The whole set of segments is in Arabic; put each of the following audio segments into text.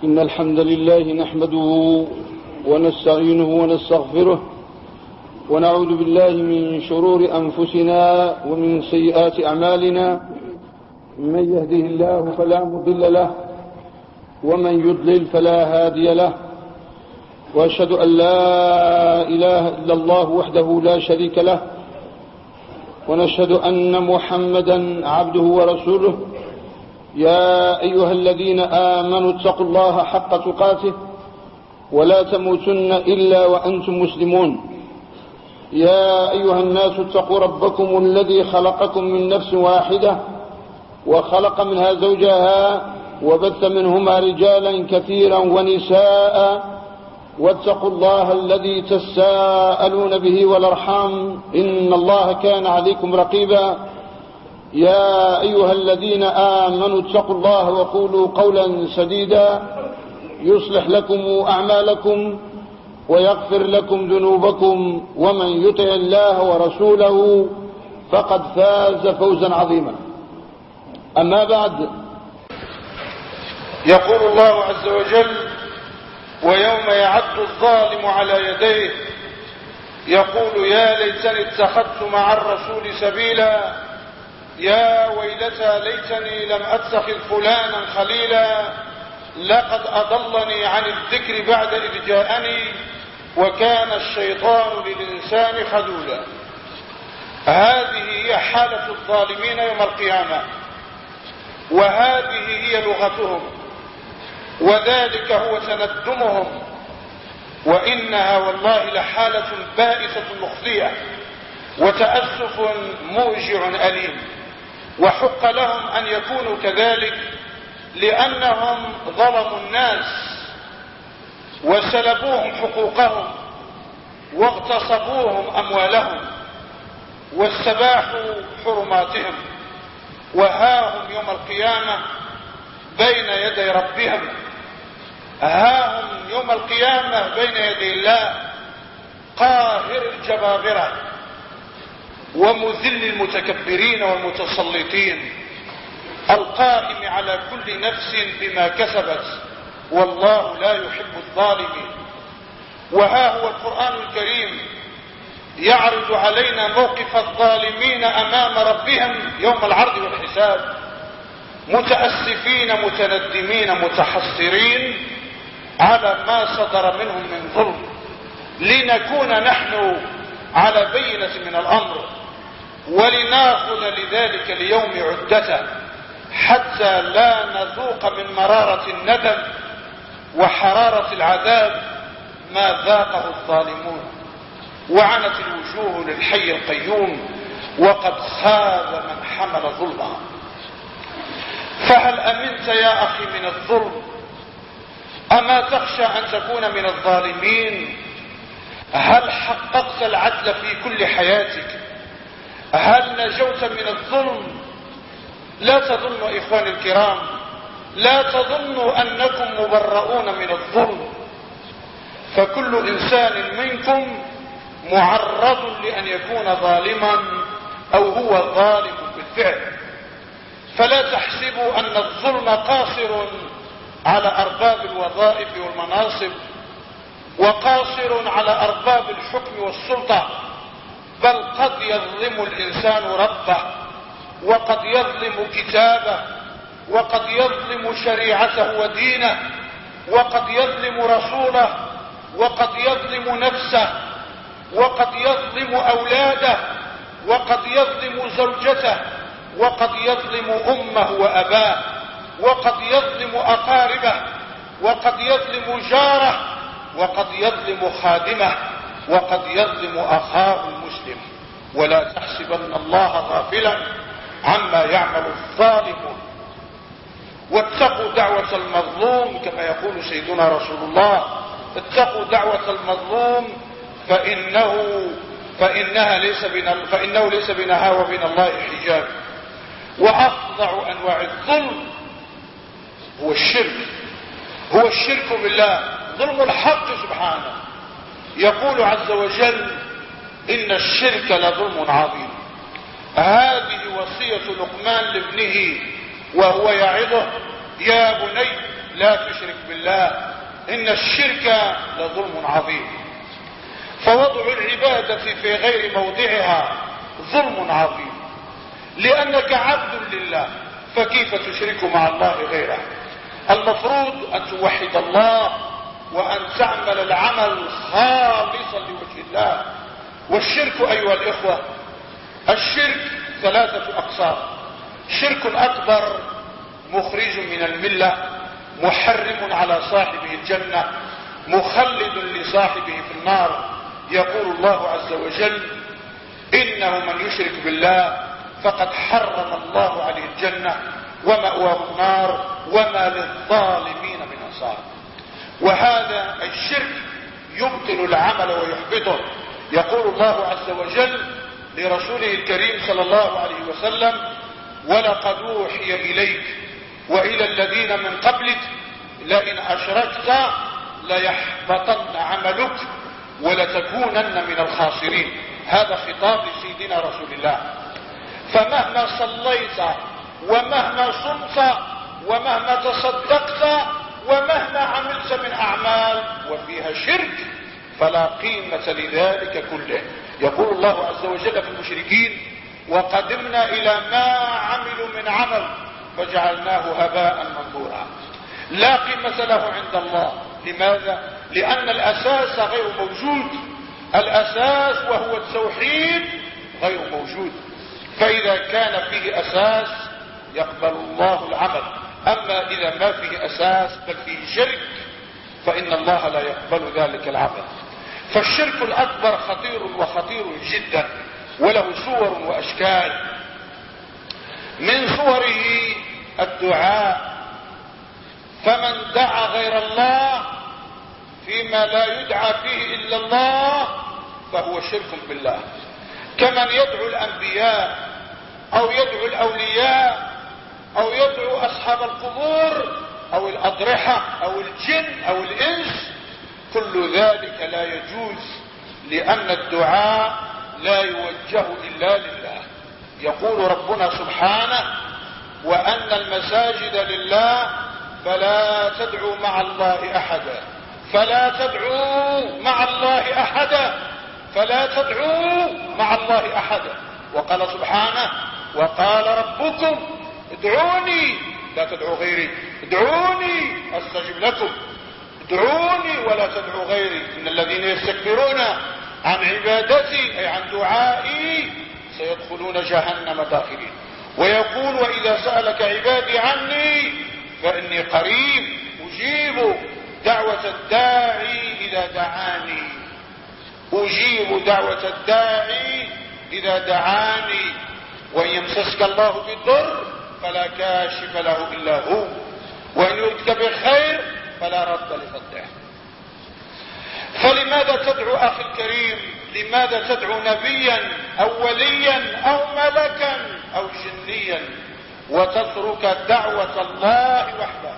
إن الحمد لله نحمده ونستعينه ونستغفره ونعوذ بالله من شرور أنفسنا ومن سيئات أعمالنا. من يهده الله فلا مضل له ومن يضلل فلا هادي له، وأشهد أن لا إله إلا الله وحده لا شريك له، ونشهد أن محمدا عبده ورسوله. يا أيها الذين آمنوا اتقوا الله حق تقاته ولا تموتن إلا وأنتم مسلمون. يا أيها الناس اتقوا ربكم الذي خلقكم من نفس واحدة وخلق منها زوجها وبث منهما رجالا كثيرا ونساء، واتقوا الله الذي تساءلون به والأرحام إن الله كان عليكم رقيبا. يا أيها الذين آمنوا اتقوا الله وقولوا قولا سديدا يصلح لكم أعمالكم ويغفر لكم ذنوبكم، ومن يطع الله ورسوله فقد فاز فوزا عظيما. أما بعد، يقول الله عز وجل: ويوم يعض الظالم على يديه يقول يا ليتني اتخذت مع الرسول سبيلا، يا ويلتى ليتني لم أتخذ فلانا خليلا، لقد أضلني عن الذكر بعد إذ جاءني وكان الشيطان للإنسان خذولا. هذه هي حالة الظالمين يوم القيامة، وهذه هي لغتهم، وذلك هو تندمهم، وإنها والله لحالة بائسة مخزية وتأسف موجع أليم. وحق لهم أن يكونوا كذلك، لأنهم ظلموا الناس وسلبوهم حقوقهم واغتصبوهم أموالهم واستباحوا حرماتهم، وها هم يوم القيامة بين يدي ربهم، ها هم يوم القيامة بين يدي الله قاهر الجبابرة ومذل المتكبرين والمتسلطين، القائم على كل نفس بما كسبت، والله لا يحب الظالمين. وها هو القرآن الكريم يعرض علينا موقف الظالمين أمام ربهم يوم العرض والحساب، متأسفين متندمين متحسرين على ما صدر منهم من ظلم، لنكون نحن على بينة من الأمر، ولناخذ لذلك اليوم عدته حتى لا نذوق من مرارة الندم وحرارة العذاب ما ذاقه الظالمون. وعنت الوجوه للحي القيوم وقد خاب من حمل ظلما. فهل أمنت يا أخي من الظلم؟ أما تخشى أن تكون من الظالمين؟ هل حققت العدل في كل حياتك؟ هل نجوت من الظلم؟ لا تظنوا إخواني الكرام، لا تظنوا أنكم مبرؤون من الظلم، فكل إنسان منكم معرض لأن يكون ظالما أو هو ظالم بالفعل. فلا تحسبوا أن الظلم قاصر على أرباب الوظائف والمناصب وقاصر على أرباب الحكم والسلطة، بل قد يظلم الإنسان ربه، وقد يظلم كتابه، وقد يظلم شريعته ودينه، وقد يظلم رسوله، وقد يظلم نفسه، وقد يظلم أولاده، وقد يظلم زوجته، وقد يظلم أمه وأباه، وقد يظلم أقاربه، وقد يظلم جاره، وقد يظلم خادمه، وقد يظلم أخاه المسلم. ولا تحسبن الله غافلا عما يعمل الظالمون، واتقوا دعوة المظلوم كما يقول سيدنا رسول الله: اتقوا دعوة المظلوم فإنه ليس بينها وبين الله حجاب. وأفظع أنواع الظلم هو الشرك بالله، ظلم الحق سبحانه. يقول عز وجل: إن الشرك لظلم عظيم. هذه وصية لقمان لابنه وهو يعظه: يا بني لا تشرك بالله، إن الشرك لظلم عظيم. فوضع العبادة في غير موضعها ظلم عظيم، لأنك عبد لله، فكيف تشرك مع الله غيره؟ المفروض أن توحد الله وأن تعمل العمل خالصا لوجه الله. والشرك أيها الإخوة، الشرك 3 أقسام: شرك أكبر مخرج من الملة، محرم على صاحبه الجنة، مخلد لصاحبه في النار. يقول الله عز وجل: إنه من يشرك بالله فقد حرم الله عليه الجنة ومأواه النار وما للظالمين من أنصار. وهذا الشرك يبطل العمل ويحبطه. يقول الله عز وجل لرسوله الكريم صلى الله عليه وسلم: ولقد أوحي إليك وإلى الذين من قبلك لئن أشركت ليحبطن عملك ولتكونن من الخاسرين. هذا خطاب لسيدنا رسول الله. فمهما صليت ومهما صمت ومهما تصدقت ومهما عملت من أعمال وفيها شرك فلا قيمة لذلك كله. يقول الله عز وجل في المشركين: وقدمنا إلى ما عملوا من عمل فجعلناه هباء منثورا. لا قيمة له عند الله. لماذا؟ لأن الأساس غير موجود. الأساس وهو التوحيد غير موجود. فإذا كان فيه أساس يقبل الله العمل، أما إذا ما فيه أساس بل فيه شرك فإن الله لا يقبل ذلك العمل. فالشرك الأكبر خطير وخطير جدا، وله صور وأشكال. من صوره الدعاء، فمن دعا غير الله فيما لا يدعى فيه إلا الله فهو شرك بالله، كمن يدعو الأنبياء أو يدعو الأولياء أو يدعو أصحاب القبور أو الأضرحة أو الجن أو الإنس. كل ذلك لا يجوز، لأن الدعاء لا يوجه إلا لله. يقول ربنا سبحانه: وأن المساجد لله فلا تدعوا مع الله أحدا، فلا تدعوا مع الله أحدا، فلا تدعوا مع الله أحدا. وقال سبحانه: وقال ربكم ادعوني لا تدعوا غيري، ادعوني أستجب لكم، ادعوني ولا تدعوا غيري، إن الذين يستكبرون عن عبادتي أي عن دعائي سيدخلون جهنم داخلين. ويقول: وإذا سألك عبادي عني فإني قريب أجيب دعوة الداعي إذا دعاني، أجيب دعوة الداعي إذا دعاني. وإن يمسسك الله بالضر فلا كاشف له إلا هو، وإن يردك بخير فلا رد لفضله. فلماذا تدعو أخي الكريم؟ لماذا تدعو نبيا أو وليا أو ملكا أو جنيا وتترك دعوة الله وحده؟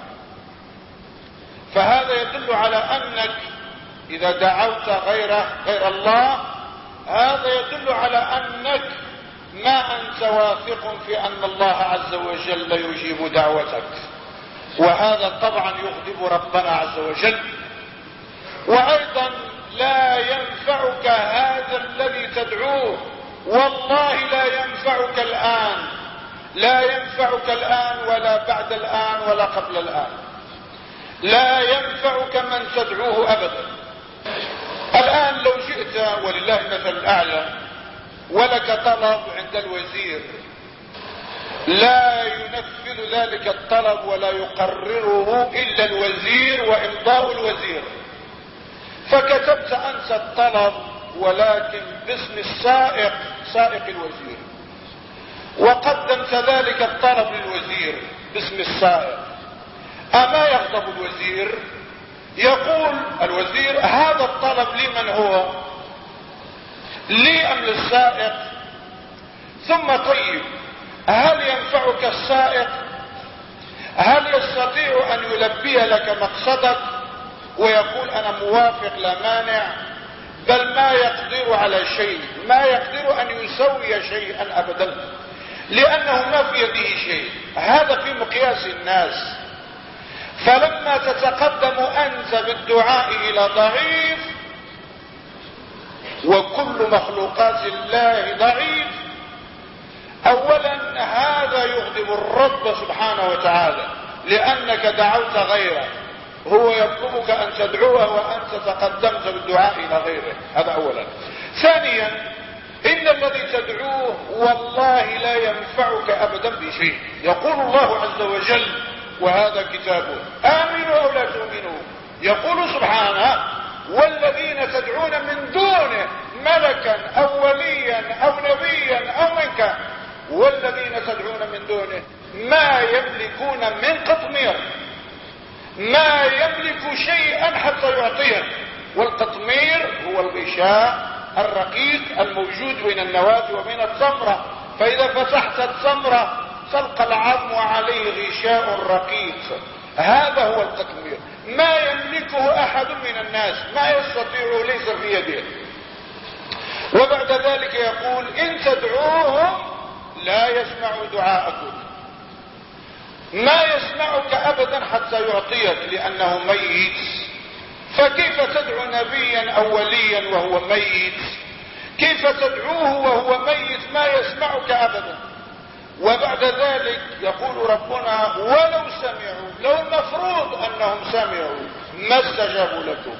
فهذا يدل على أنك إذا دعوت غير الله هذا يدل على أنك ما أنت واثق في أن الله عز وجل يجيب دعوتك، وهذا طبعا يغضب ربنا عز وجل. وأيضا لا ينفعك هذا الذي تدعوه، والله لا ينفعك الآن، لا ينفعك الآن ولا بعد الآن ولا قبل الآن، لا ينفعك من تدعوه أبدا. الآن لو جئت ولله المثل الأعلى ولك طلب عند الوزير، لا ينفذ ذلك الطلب ولا يقرره إلا الوزير وإمضاء الوزير، فكتبت أنت الطلب ولكن باسم السائق، سائق الوزير، وقدمت ذلك الطلب للوزير باسم السائق. أما يغضب الوزير؟ يقول الوزير: هذا الطلب لمن هو؟ لي أم للسائق؟ ثم طيب، هل ينفعك السائق؟ هل يستطيع أن يلبي لك مقصدك ويقول أنا موافق لا مانع؟ بل ما يقدر على شيء، ما يقدر أن يسوي شيئا أبدا، لأنه ما في يده شيء. هذا في مقياس الناس. فلما تتقدم أنت بالدعاء إلى ضعيف، وكل مخلوقات الله ضعيف، أولا هذا يغضب الرب سبحانه وتعالى لأنك دعوت غيره، هو يطلبك أن تدعوه وأنت تقدمت بالدعاء إلى غيره، هذا أولا. ثانيا إن الذي تدعوه والله لا ينفعك أبدا بشيء. يقول الله عز وجل وهذا كتابه: آمنوا أو لا تؤمنوا. يقول سبحانه: والذين تدعون من دونه ملكا أو وليا أو نبيا أو من كان، والذين تدعون من دونه ما يملكون من قطمير، ما يملك شيئا حتى يعطيه. والقطمير هو الغشاء الرقيق الموجود بين النواة وبين التمرة، فإذا فتحت التمرة تلقى العظم عليه غشاء رقيق، هذا هو القطمير، ما يملكه أحد من الناس، ما يستطيع، ليس في يده. وبعد ذلك يقول: إن تدعوهم لا يسمعوا دعاءكم، ما يسمعك أبدا حتى يعطيك لأنه ميت. فكيف تدعو نبيا أو وليا وهو ميت؟ كيف تدعوه وهو ميت ما يسمعك أبدا؟ وبعد ذلك يقول ربنا: ولو سمعوا، لو مفروض أنهم سمعوا ما استجابوا لكم،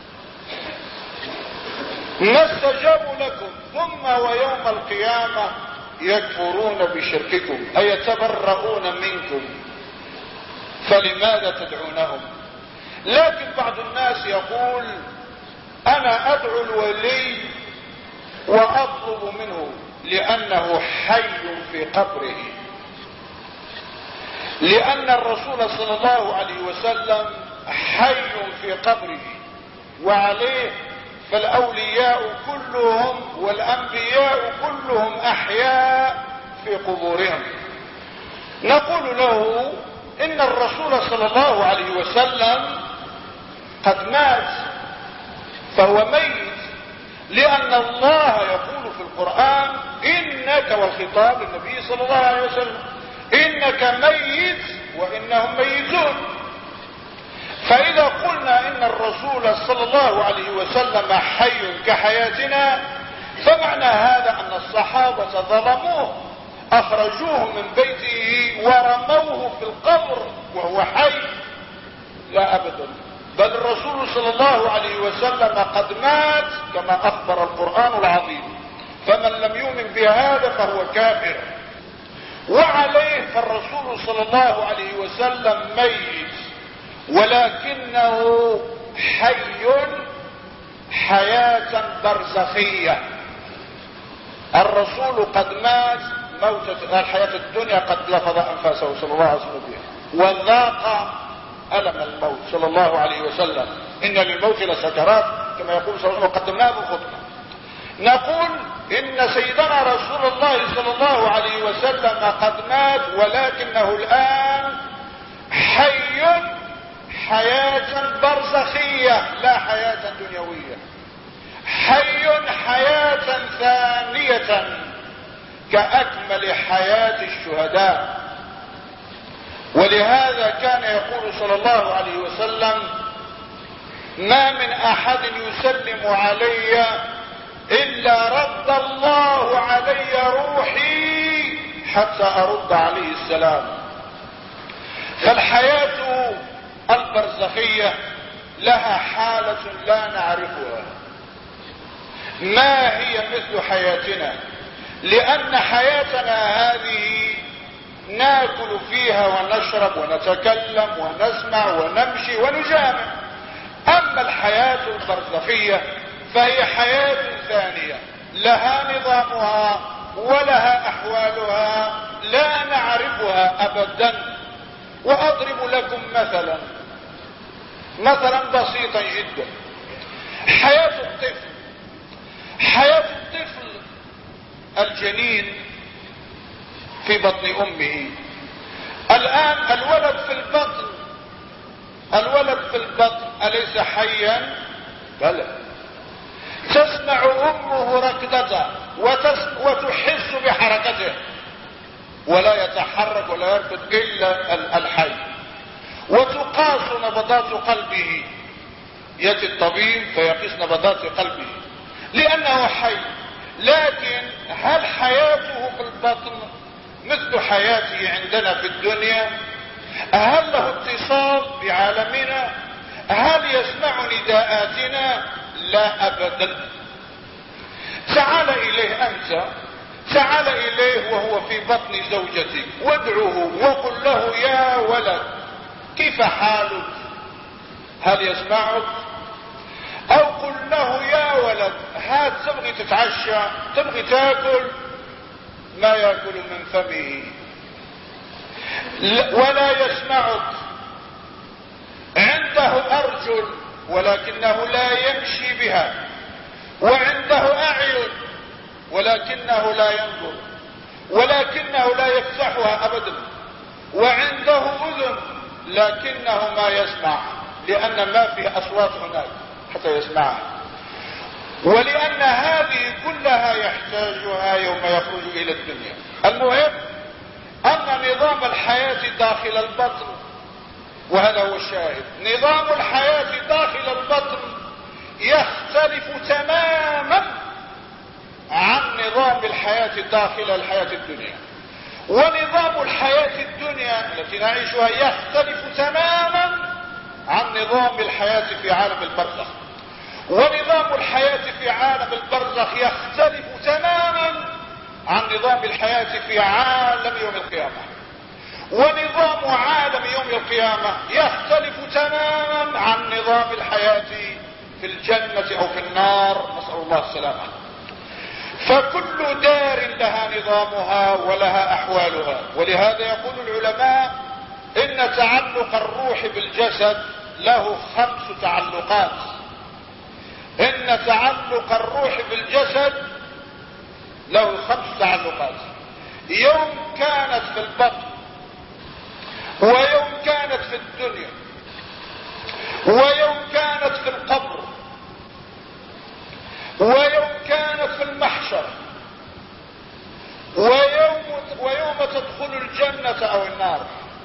ما استجابوا لكم، ثم ويوم القيامة يكفرون بشرككم أي يتبرؤون منكم، فلماذا تدعونهم؟ لكن بعض الناس يقول: أنا أدعو الولي وأطلب منه لأنه حي في قبره، لأن الرسول صلى الله عليه وسلم حي في قبره، وعليه فالأولياء كلهم والأنبياء كلهم أحياء في قبورهم. نقول له: إن الرسول صلى الله عليه وسلم قد مات فهو ميت، لأن الله يقول في القرآن: إنك، والخطاب للنبي صلى الله عليه وسلم، إنك ميت وإنهم ميتون. فإذا قلنا إن الرسول صلى الله عليه وسلم حي كحياتنا، فمعنى هذا أن الصحابة ظلموه، أخرجوه من بيته ورموه في القبر وهو حي. لا أبدا، بل الرسول صلى الله عليه وسلم قد مات كما أخبر القرآن العظيم، فمن لم يؤمن بهذا فهو كافر. وعليه فالرسول صلى الله عليه وسلم ميت ولكنه حي حياة برزخية. الرسول قد مات موتة الحياة الدنيا، قد لفظ أنفاسه صلى الله عليه وسلم بها وذاق ألم الموت صلى الله عليه وسلم: إن للموت لسكرات، كما يقول صلى الله عليه وسلم، وقدمناه بالخطبة. نقول إن سيدنا رسول الله صلى الله عليه وسلم قد مات ولكنه الآن حي حياة برزخية لا حياة دنيوية، حي حياة ثانية كأكمل حياة الشهداء. ولهذا كان يقول صلى الله عليه وسلم: ما من أحد يسلم علي إلا رد الله علي روحي حتى أرد عليه السلام. فالحياة البرزخية لها حالة لا نعرفها، ما هي مثل حياتنا، لأن حياتنا هذه ناكل فيها ونشرب ونتكلم ونسمع ونمشي ونجامع. أما الحياة البرزخية فهي حياة ثانية لها نظامها ولها أحوالها لا نعرفها أبدا. وأضرب لكم مثلا بسيطا جدا: حياة الطفل، حياة الطفل الجنين في بطن أمه. الآن الولد في البطن أليس حيا؟ بلى. تسمع أمه ركضته وتحس بحركته، ولا يتحرك ولا يركض إلا الحي. وتقاس نبضات قلبه، يأتي الطبيب فيقيس نبضات قلبه لأنه حي، لكن هل حياته في البطن مثل حياته عندنا في الدنيا؟ هل له اتصال بعالمنا؟ هل يسمع نداءاتنا؟ لا أبدا. تعال إليه أنت، تعال إليه وهو في بطن زوجتك وادعوه وقل له يا ولد كيف حالك؟ هل يسمعك؟ أو قل له يا ولد هات تبغي تتعشى، تبغي تاكل، ما يأكل من فمه ولا يسمعك. عنده أرجل ولكنه لا يمشي بها، وعنده أعين ولكنه لا ينظر، ولكنه لا يفتحها أبدا، وعنده أذن لكنه ما يسمع، لأن ما فيه أصوات هناك حتى يسمعها، ولأن هذه كلها يحتاجها يوم يخرج إلى الدنيا. المهم أن نظام الحياة داخل البطن، وهذا هو الشاهد، نظام الحياة داخل البطن يختلف تماما عن نظام الحياة داخل الحياة الدنيا، ونظام الحياة الدنيا التي نعيشها يختلف تماما عن نظام الحياة في عالم البرزخ، ونظام الحياة في عالم البرزخ يختلف تماما عن نظام الحياة في عالم يوم القيامة، ونظام عالم يوم القيامة يختلف تماما عن نظام الحياة في الجنة أو في النار، نسأل الله السلامة. فكل دار لها نظامها ولها أحوالها، ولهذا يقول العلماء إن تعلق الروح بالجسد له 5 تعلقات. إن تعلق الروح بالجسد له 5 تعلقات. يوم كانت في البطن، ويوم كانت في الدنيا، ويوم كانت في القبر، ويوم كانت في المحشر، ويوم تدخل الجنة أو النار.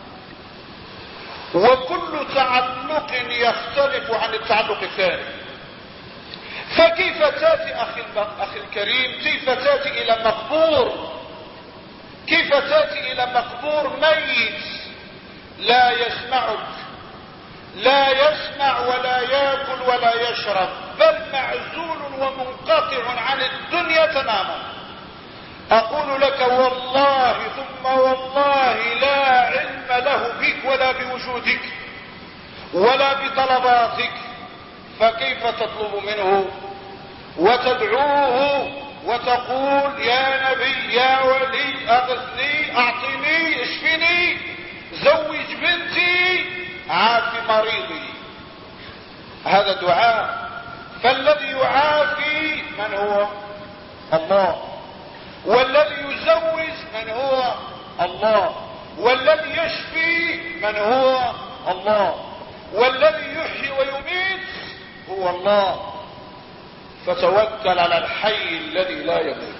وكل تعلق يختلف عن التعلق الثاني. فكيف تأتي أخي الكريم، كيف تأتي إلى مقبور، كيف تأتي إلى مقبور ميت لا يسمعك، لا يسمع ولا يأكل ولا يشرب، بل معزول ومنقطع عن الدنيا تماما. أقول لك والله ثم والله لا علم له بك ولا بوجودك ولا بطلباتك، فكيف تطلب منه وتدعوه وتقول يا نبي يا ولي أغثني أعطني اشفني زوج بنتي عافي مريضي؟ هذا دعاء. فالذي يعافي من هو؟ الله. والذي يزوج من هو؟ الله. والذي يشفي من هو؟ الله. والذي يحيي ويميت هو الله. فتوكل على الحي الذي لا يموت،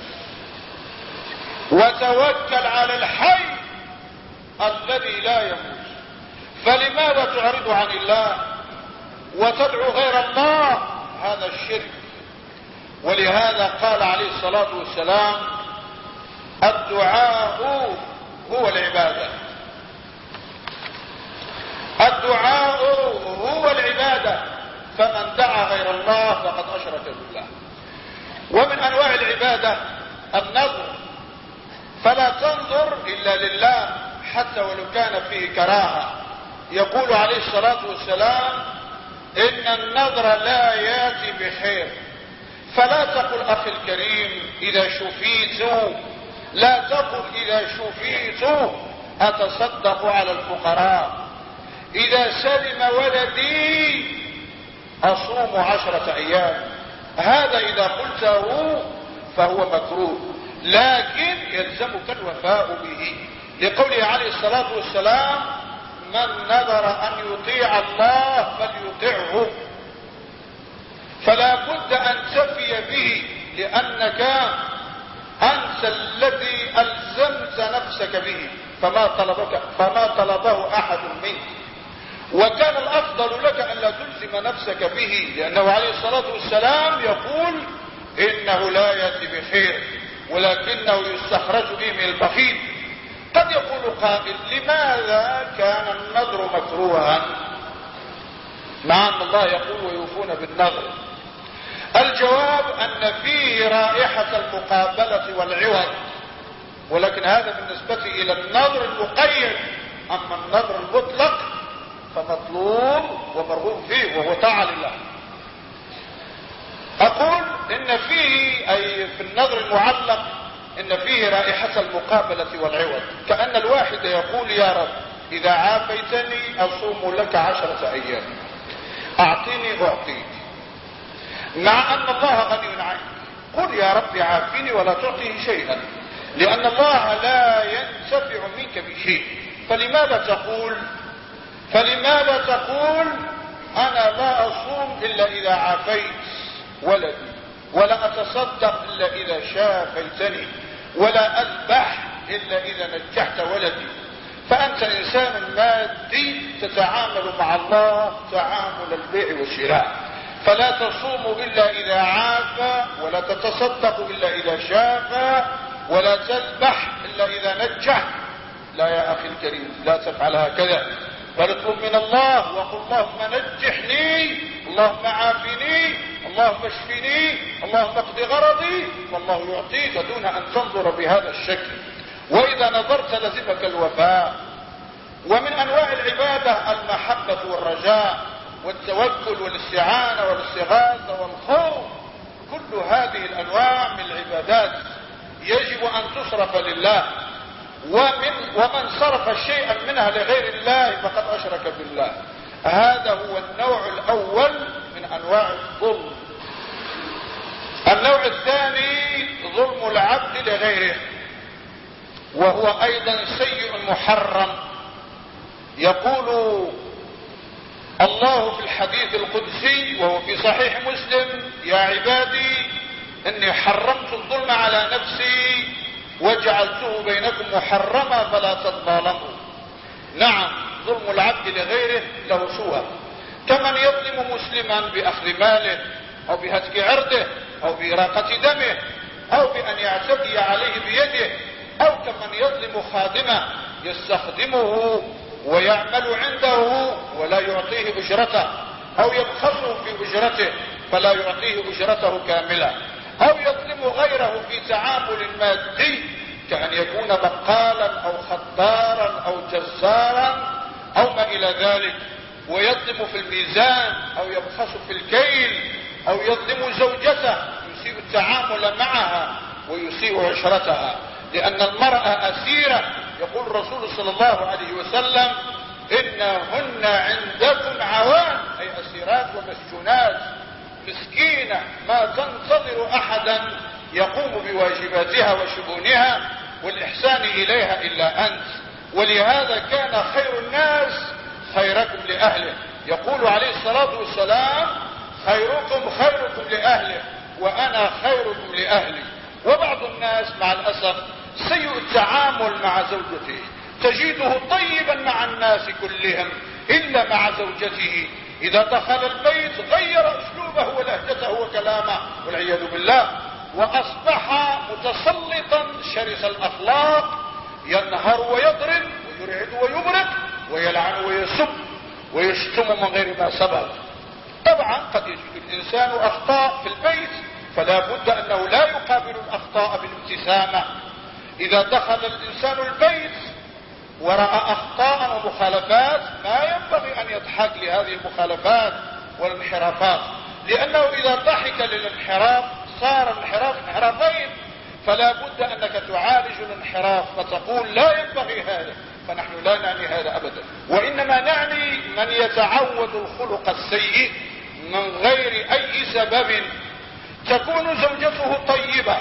وتوكل على الحي الذي لا يموت. فلماذا تعرض عن الله وتدعو غير الله؟ هذا الشرك. ولهذا قال عليه الصلاة والسلام الدعاء هو العبادة، الدعاء هو العبادة، فمن دعا غير الله فقد أشرك بالله. ومن أنواع العبادة النظر، فلا تنظر إلا لله حتى ولو كان فيه كراهة. يقول عليه الصلاة والسلام إن النظر لا يأتي بخير. فلا تقل أخي الكريم إذا شفيت، لا تقل إذا شفيت أتصدق على الفقراء، إذا سلم ولدي أصوم 10 أيام. هذا إذا قلته فهو مكروه، لكن يلزمك الوفاء به، لقوله عليه الصلاة والسلام من نذر أن يطيع الله فليطعه. فلا بد أن تفي به، لأنك أنت الذي ألزمت نفسك به، فما طلبه أحد منك. وكان الافضل لك ان لا تلزم نفسك به، لانه عليه الصلاة والسلام يقول انه لا يأتي بخير ولكنه يستخرج به من البخيل. قد يقول قائل لماذا كان النذر مكروها مع ان الله يقول ويوفون بالنذر؟ الجواب ان فيه رائحة المقابلة والعوض، ولكن هذا بالنسبة الى النذر المقيد. اما النذر المطلق فمطلوب ومرغوب فيه وهو طاعة لله. اقول ان فيه اي في النذر المعلق ان فيه رائحة المقابلة والعوض، كأن الواحد يقول يا رب اذا عافيتني اصوم لك 10 ايام، اعطيني اعطيك، مع ان الله غني عنك. قل يا رب عافني ولا تعطيه شيئا، لان الله لا ينتفع منك بشيء. فلماذا تقول انا لا اصوم الا اذا عافيت ولدي، ولا اتصدق الا اذا شافيتني، ولا اذبح الا اذا نجحت ولدي؟ فانت انسان مادي تتعامل مع الله تعامل البيع والشراء، فلا تصوم الا اذا عافى، ولا تتصدق الا اذا شافى، ولا تذبح الا اذا نجح. لا يا اخي الكريم، لا تفعل هكذا، بل اطلب من الله وقل اللهم نجحني، اللهم عافني، اللهم اشفني، اللهم اقض غرضي، والله يعطيك دون ان تنظر بهذا الشكل. واذا نظرت لزمك الوفاء. ومن انواع العبادة المحبة والرجاء والتوكل والاستعانة والاستغاثة والخوف. كل هذه الانواع من العبادات يجب ان تصرف لله، ومن صرف شيئا منها لغير الله فقد اشرك بالله. هذا هو النوع الاول من انواع الظلم. النوع الثاني ظلم العبد لغيره، وهو ايضا سيء محرم. يقول الله في الحديث القدسي وهو في صحيح مسلم: يا عبادي اني حرمت الظلم على نفسي وجعلته بينكم محرما فلا تظالموا. نعم، ظلم العبد لغيره له صور، كمن يظلم مسلما باخذ ماله او بهتك عرضه او باراقة دمه او بان يعتدي عليه بيده، او كمن يظلم خادمه يستخدمه ويعمل عنده ولا يعطيه اجرته، او يبخسه في اجرته فلا يعطيه اجرته كاملة، او يظلم غيره في تعامل مادي كأن يكون بقالا او خضارا او جزارا او ما الى ذلك، ويظلم في الميزان او يبخس في الكيل، او يظلم زوجته يسيء التعامل معها ويسيء عشرتها، لان المرأة اسيرة. يقول الرسول صلى الله عليه وسلم: انهن عندكم عوان، اي اسيرات ومسجونات، مسكينة ما تنتظر احدا يقوم بواجباتها وشؤونها والاحسان اليها الا انت. ولهذا كان خير الناس خيركم لاهله. يقول عليه الصلاة والسلام: خيركم خيركم لاهله وانا خيركم لاهلي. وبعض الناس مع الاسف سيء التعامل مع زوجته، تجده طيبا مع الناس كلهم الا مع زوجته. اذا دخل البيت غير اسلوبه ولهجته وكلامه والعياذ بالله، واصبح متسلطا شرس الاخلاق، ينهر ويضرب ويرعد ويبرق ويلعن ويسب ويشتم من غير ما سبب. طبعا قد يجد الانسان اخطاء في البيت، فلا بد انه لا يقابل الاخطاء بالابتسامة. اذا دخل الانسان البيت ورأى اخطاء ومخالفات ما ينبغي ان يضحك لهذه المخالفات والانحرافات، لانه اذا ضحك للانحراف صار الانحراف انحرافين، فلا بد انك تعالج الانحراف فتقول لا ينبغي هذا. فنحن لا نعني هذا ابدا، وانما نعني من يتعود الخلق السيء من غير اي سبب. تكون زوجته طيبة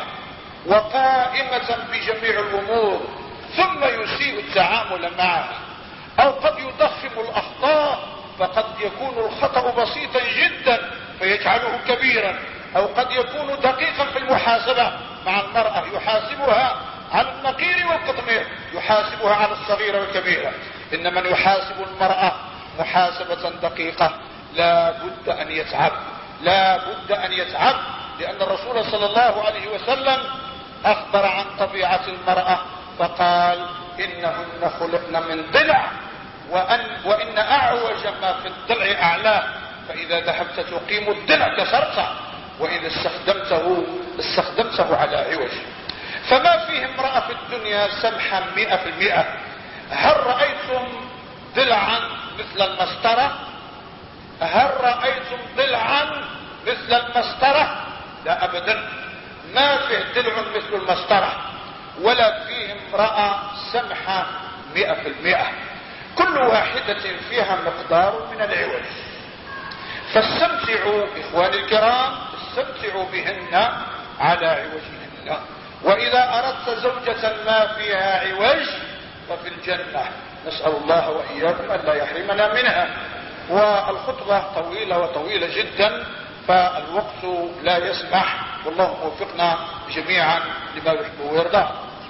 وقائمة بجميع الامور ثم يسيء التعامل معها، او قد يضخم الاخطاء فقد يكون الخطأ بسيطا جدا فيجعله كبيرا، او قد يكون دقيقا في المحاسبة مع المرأة، يحاسبها على النقير والقطمير، يحاسبها على الصغيرة والكبيرة. ان من يحاسب المرأة محاسبة دقيقة. لا بد أن يتعب، لا بد أن يتعب، لأن الرسول صلى الله عليه وسلم أخبر عن طبيعة المرأة فقال إنهن خلقن من ضلع وإن أعوج ما في الضلع أعلاه، فإذا ذهبت تقيم الضلع كسرته، وإذا استخدمته على عوج. فما فيه امرأة في الدنيا سمحا 100%. هل رأيتم ضلعا مثل المسطرة؟ هل رأيتم ضلعا مثل المسطرة؟ لا أبدا، ما فيه ضلع مثل المسطرة، ولا فيه امرأة سمحة 100%. كل واحدة فيها مقدار من العوج. فاستمتعوا إخواني الكرام، استمتعوا بهن على عوجهن. وإذا أردت زوجة ما فيها عوج ففي الجنة. نسأل الله وإياكم أن لا يحرمنا منها. والخطبة طويلة وطويلة جدا، فالوقت لا يسمح، والله موفقنا جميعا لما يحب ويرضى.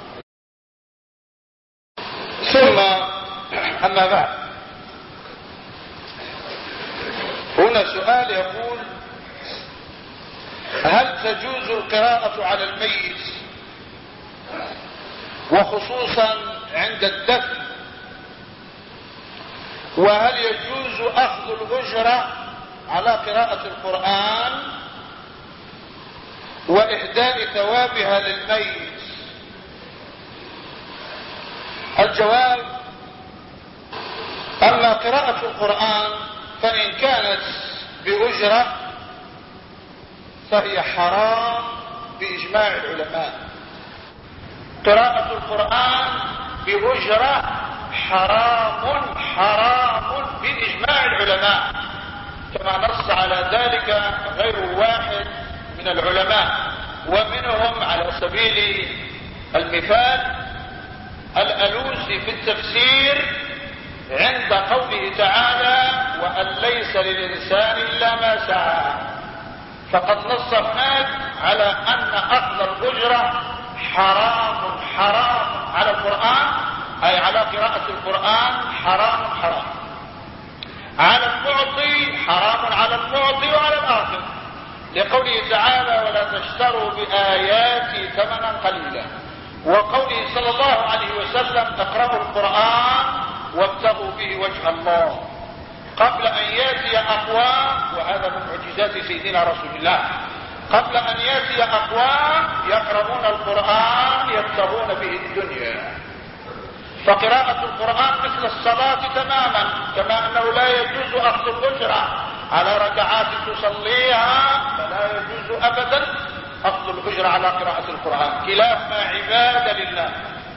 ثم أما بعد، هنا سؤال يقول: هل تجوز القراءة على الميت وخصوصا عند الدفن؟ وهل يجوز أخذ الأجرة على قراءة القرآن وإهداء ثوابها للميت؟ الجواب: أما قراءة القرآن فإن كانت بأجرة فهي حرام بإجماع العلماء. قراءة القرآن بأجرة حرام حرام بإجماع العلماء، كما نص على ذلك غير واحد من العلماء، ومنهم على سبيل المثال الألوسي في التفسير عند قوله تعالى: وأن ليس للإنسان إلا ما سعى، فقد نص هناك على أن أخذ الأجرة حرام حرام على القرآن، أي على قراءة القرآن حرام حرام. على المعطي حرام، على المعطي وعلى الآخر، لقوله تعالى: ولا تشتروا بآياتي ثمنا قليلا، وقوله صلى الله عليه وسلم: اقرأوا القرآن وابتغوا به وجه الله، قبل أن يأتي أقوام، وهذا من معجزات سيدنا رسول الله، قبل أن يأتي أقوام يقرؤون القرآن يبتغون به الدنيا. فقراءة القرآن مثل الصلاة تماما، كما أنه لا يجوز أخذ الأجرة على ركعات تصليها، فلا يجوز أبدا أخذ الأجرة على قراءة القرآن، كلاهما عبادة لله.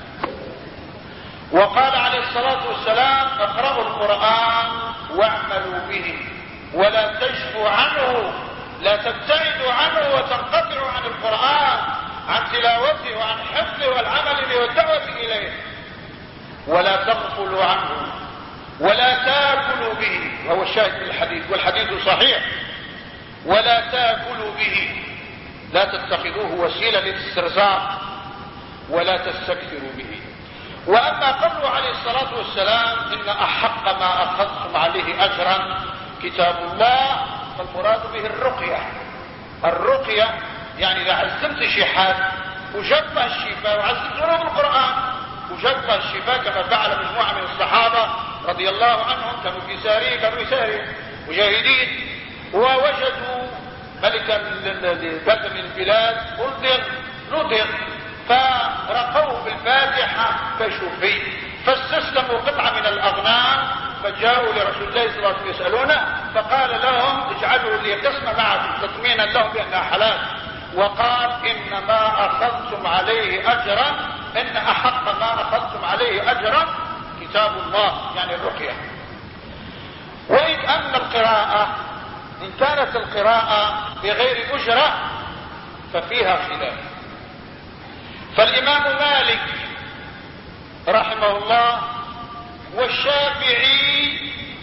وقال عليه الصلاة والسلام: اقرأوا القرآن واعملوا به ولا تجفوا عنه، لا تبتعدوا عنه وتنقطعوا عن القرآن، عن تلاوته وعن حفظه والعمل به والدعوة إليه، ولا تغفلوا عنه ولا تاكلوا به، وهو الشاهد في الحديث، والحديث صحيح. ولا تاكلوا به، لا تتخذوه وسيلة للاسترزاق ولا تستكثروا به. وأما قوله عليه الصلاة والسلام: إن أحق ما أخذتم عليه أجرا كتاب الله، فالمراد به الرقية. الرقية يعني إذا عزمت شي حد وجبه الشفاء، وعزمت ورود القرآن وجبه الشفاء، كما فعل مجموعة من الصحابة رضي الله عنهم، كانوا في سارية، كانوا يساري مجاهدين، ووجدوا ملكا من البلاد نضر، فرقوه بالفاتحة فشفي، فاستسلموا قطعة من الأغنام، فجاءوا لرسول الله صلى الله عليه وسلم يسألونه، فقال لهم: اجعلوا لي قسمة معكم تطمينا لهم بأنها حلال. وقال: إنما أخذتم عليه أجرا، إن أحق ما أخذتم عليه أجرا كتاب الله، يعني الرقية. وإن أن القراءة إن كانت القراءة بغير أجرة ففيها خلاف. فالإمام مالك رحمه الله والشافعي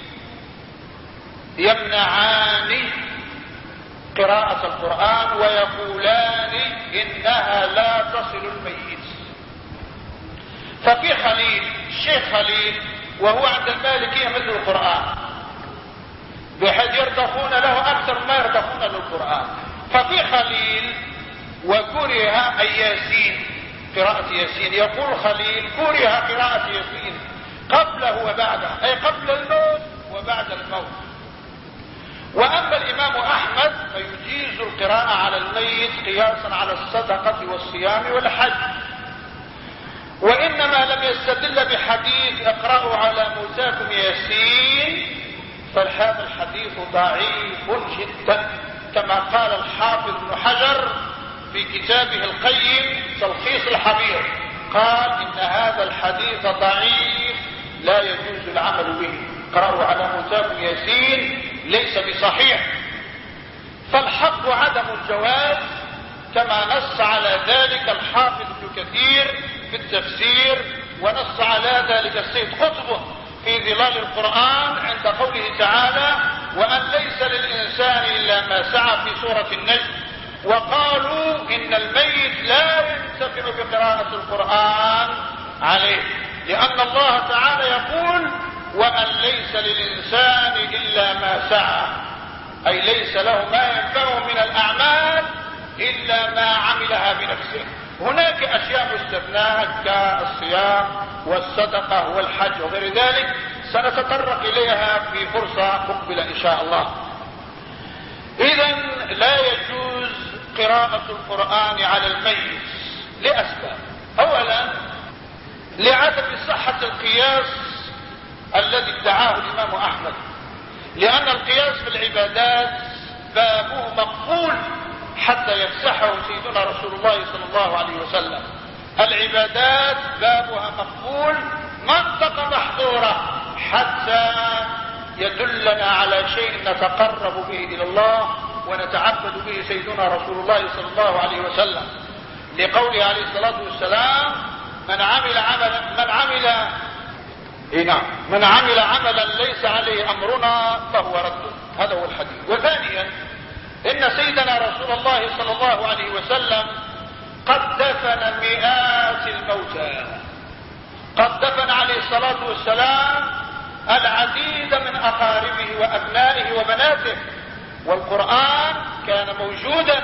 يمنعان قراءة القرآن ويقولان إنها لا تصل الميت. ففي خليل، الشيخ خليل، وهو عند المالكية مثل القرآن، بحيث يرضخون له أكثر ما يرضخون للقرآن. ففي خليل وكره أي ياسين، قراءة ياسين. يقول خليل كره قراءة ياسين قبله وبعده، أي قبل الموت وبعد الموت. وأما الإمام أحمد فيجيز القراءة على الميت قياسا على الصدقة والصيام والحج، وإنما لم يستدل بحديث اقرأوا على موتاكم ياسين، فهذا الحديث ضعيف جدا، كما قال الحافظ ابن حجر في كتابه القيم تلخيص الحبير، قال إن هذا الحديث ضعيف لا يجوز العمل به. اقرأوا على موتاكم ياسين ليس بصحيح. فالحق عدم الجواز كما نص على ذلك الحافظ ابن كثير في التفسير، ونص على ذلك السيد قطب في ظلال القرآن عند قوله تعالى وأن ليس للإنسان إلا ما سعى في سورة النجم. وقالوا إن الميت لا ينتفع بقراءة القرآن عليه، لأن الله تعالى يقول وأن ليس للإنسان إلا ما سعى، أي ليس له ما ينفعه من الأعمال إلا ما عملها بنفسه. هناك أشياء مستثناة كالصيام والصدقة والحج وغير ذلك سنتطرق إليها في فرصة مقبلة إن شاء الله. إذن لا يجوز قراءة القرآن على الميت لأسباب. أولا لعدم صحة القياس الذي ادعاه الإمام أحمد، لأن القياس في العبادات بابه مقفول حتى يفسحه سيدنا رسول الله صلى الله عليه وسلم. العبادات بابها مقفول، منطقة محظورة حتى يدلنا على شيء نتقرب به إلى الله ونتعبد به سيدنا رسول الله صلى الله عليه وسلم، لقوله عليه الصلاة والسلام من عمل عملا ليس عليه أمرنا فهو رد. هذا هو الحديث. وثانيا إن سيدنا رسول الله صلى الله عليه وسلم قد دفن مئات الموتى، قد دفن عليه الصلاة والسلام العديد من أقاربه وأبنائه وبناته، والقرآن كان موجودا.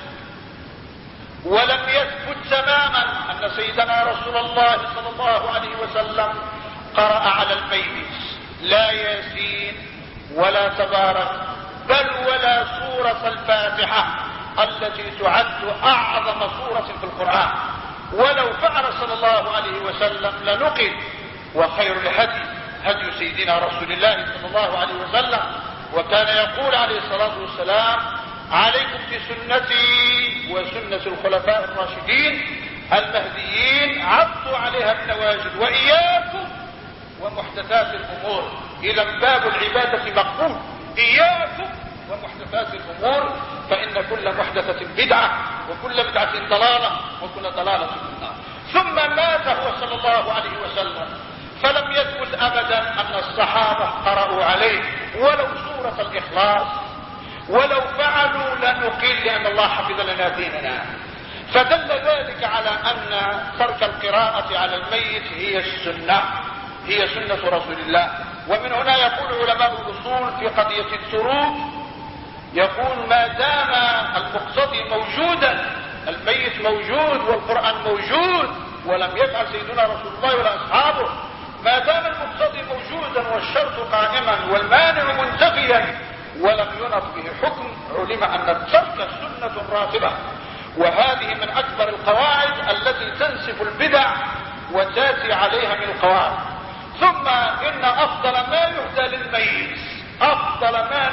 ولم يثبت تماما أن سيدنا رسول الله صلى الله عليه وسلم قرأ على الميت لا ياسين ولا تبارك، بل ولا سورة الفاتحة التي تعد أعظم سورة في القرآن. ولو فعل صلى الله عليه وسلم لنقل. وخير الهدي هدي سيدنا رسول الله صلى الله عليه وسلم، وكان يقول عليه الصلاة والسلام عليكم بسنتي وسنة الخلفاء الراشدين المهديين عضوا عليها بالنواجذ وإياكم ومحدثات الأمور. إذا باب العبادة مقفول، إياكم ومحدثات الأمور، فإن كل محدثة بدعة وكل بدعة ضلالة وكل ضلالة في النار. ثم مات هو صلى الله عليه وسلم، فلم يثبت أبدا أن الصحابة قرأوا عليه ولو سورة الإخلاص، ولو فعلوا لنقل، لأن الله حفظ لنا ديننا. فدل ذلك على أن ترك القراءة على الميت هي السنة، هي سنة رسول الله. ومن هنا يقول علماء الأصول في قضية التروك، يقول ما دام المقتضي موجودا، الميت موجود والقرآن موجود ولم يفعل سيدنا رسول الله ولا أصحابه، ما دام المقتضي موجودا والشرط قائما والمانع منتفيا ولم ينط به حكم، علم أن الترك سنة راتبة. وهذه من أكبر القواعد التي تنسف البدع وتاتي عليها من القواعد. ثم إن أفضل ما يهدى للميت، أفضل ما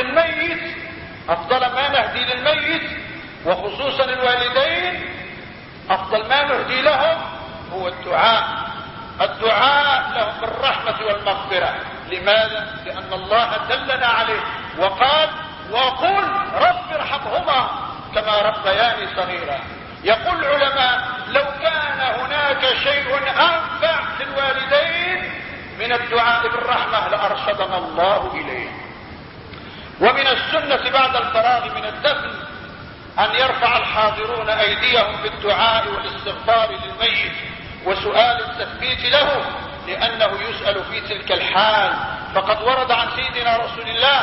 نهدي للميت وخصوصا الوالدين، أفضل ما نهدي لهم هو الدعاء لهم بالرحمة والمغفرة. لماذا؟ لأن الله دلنا عليه وقال وقل رب ارحمهما كما ربياني صغيرا. يقول العلماء لو كان هناك شيء أنفع للوالدين من الدعاء بالرحمة لأرشدنا الله إليه. ومن السنة بعد الفراغ من الدفن أن يرفع الحاضرون أيديهم بالدعاء والاستغفار للميت وسؤال التثبيت له، لأنه يسأل في تلك الحال. فقد ورد عن سيدنا رسول الله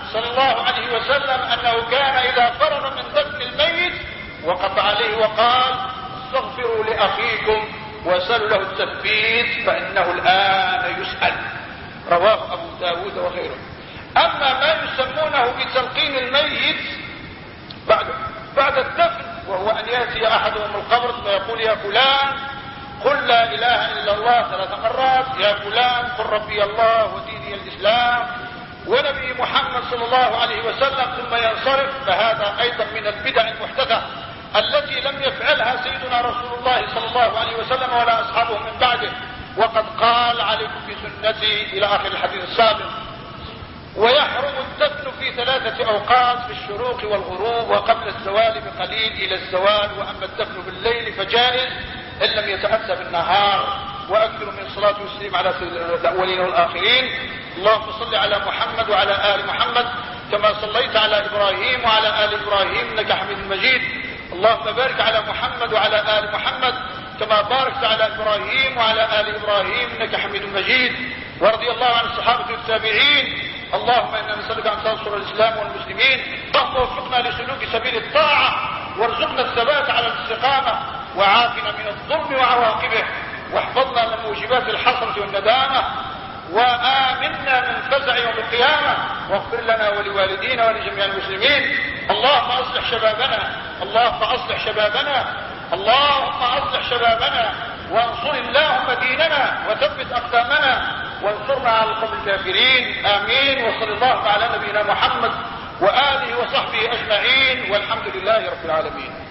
صلى الله عليه وسلم أنه كان إذا فرغ من دفن الميت وقف عليه وقال استغفروا لأخيكم وسلوا له التثبيت فإنه الآن يسأل. رواه أبو داود وغيره. أما ما يسمونه بتلقين الميت بعد الدفن، وهو أن يأتي أحدهم القبر فيقول يا فلان قل لا إله إلا الله 3 مرات، يا فلان قل ربي الله وديني الإسلام ونبي محمد صلى الله عليه وسلم، ثم ينصرف، فهذا أيضا من البدع المحدثة التي لم يفعلها سيدنا رسول الله صلى الله عليه وسلم ولا أصحابه من بعده. وقد قال عليكم بسنتي إلى آخر الحديث السابق. ويحرم الدفن في 3 أوقات، في الشروق والغروب وقبل الزوال بقليل إلى الزوال. وأما الدفن بالليل فجائز إن لم يتأتى بالنهار. وأكثر من الصلاة والسلام على سيد الأولين والآخرين. اللهم صل على محمد وعلى آل محمد كما صليت على إبراهيم وعلى آل إبراهيم إنك حميد مجيد. اللهم بارك على محمد وعلى آل محمد كما باركت على إبراهيم وعلى آل إبراهيم إنك حميد مجيد. ورضي الله عن الصحابة والتابعين. اللهم إنا نسألك أن تنصر الإسلام والمسلمين. اللهم وفقنا لسلوك سبيل الطاعة وارزقنا الثبات على الاستقامة وعافنا من الظلم وعواقبه واحفظنا من موجبات الحسرة والندامة وآمنا من فزع يوم القيامة واغفر لنا ولوالدينا ولجميع المسلمين. اللهم أصلح شبابنا، اللهم أصلح شبابنا، اللهم أصلح شبابنا وانصر اللهم ديننا وثبت أقدامنا وانصرنا على القوم الكافرين. آمين. وصلى الله على نبينا محمد وآله وصحبه أجمعين والحمد لله رب العالمين.